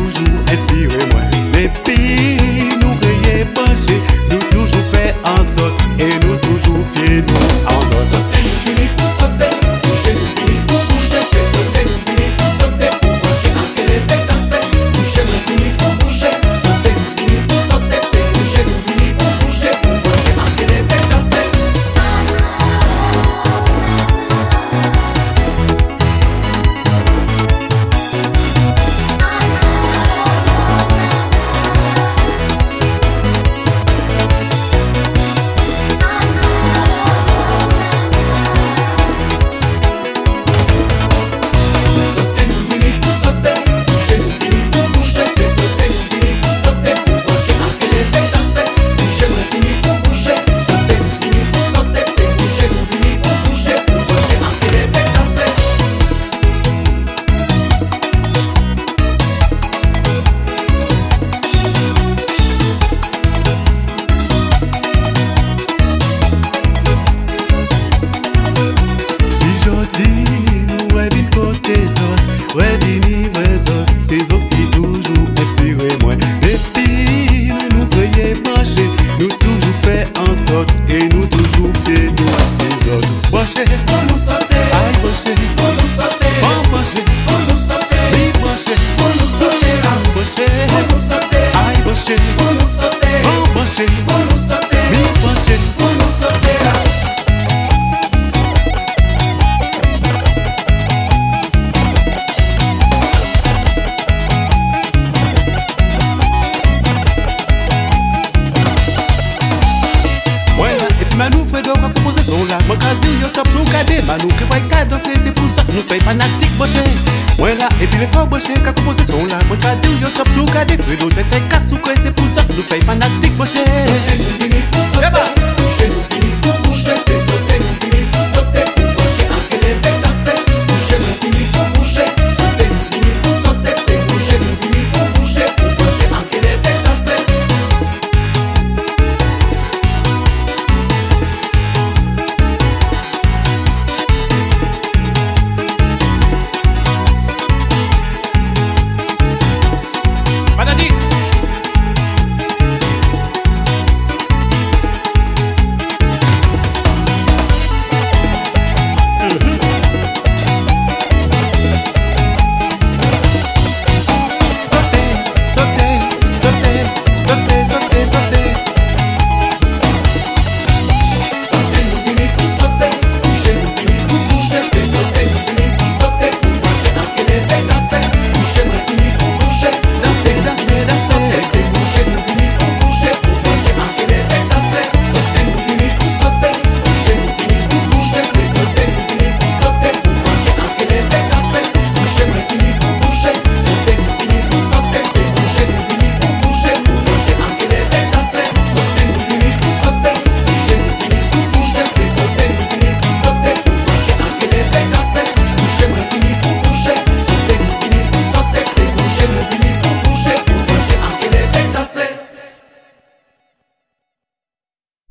toujours inspiré moi. Et puis nous créer pencher, nous toujours fait en sorte et nous toujours fiers nous en sorte. Sauter, nous finis pour sauter, bouger, nous finis pour bouger, c'est sauter, nous finis pour sauter, pour brancher, marquer les faits danser, bouger, nous finis pour bouger, sauter, nous finis pour sauter, c'est bouger, nous finis pour bouger, pour brancher, marquer les faits danser. Sauter, nous finis pour sauter, bouger, nous finis pour bouger, c'est sauter, nous finis pour sauter, pour brancher, marquer les faits danser, bouger, nous finis pour bouger, sauter, nous finis pour sauter, c'est bouger, nous finis pour bouger, pour brancher, marquer les faits danser. Si je dis, ouais, vine côté ça, ouais, vini, ouais, ça, c'est vous qui toujours inspirez moi. Et puis, nous créer pencher, nous toujours fait en sorte et nous toujours fiers nous à ces autres. Pencher, Pour nous sauter, aïe, pencher, pour nous sauter, bon pencher, pour nous sauter, oui, pencher, pour nous sauter, pencher, pour nous sauter, aïe, pencher, pour nous sauter, bon pencher, pour nous sauter, oui, pencher. pour nous sauter. Voilà, et puis Manou fait donc composer son là. Moi quand yo top nous cadet, Manou qui va qu'à danser, c'est pour ça que nous fait fanatique boché. Voilà, et puis les forts boché qui composer son là. Moi quand yo top nous cadet, Fredo tête casse ou quoi, c'est pour ça que nous fait fanatique boché.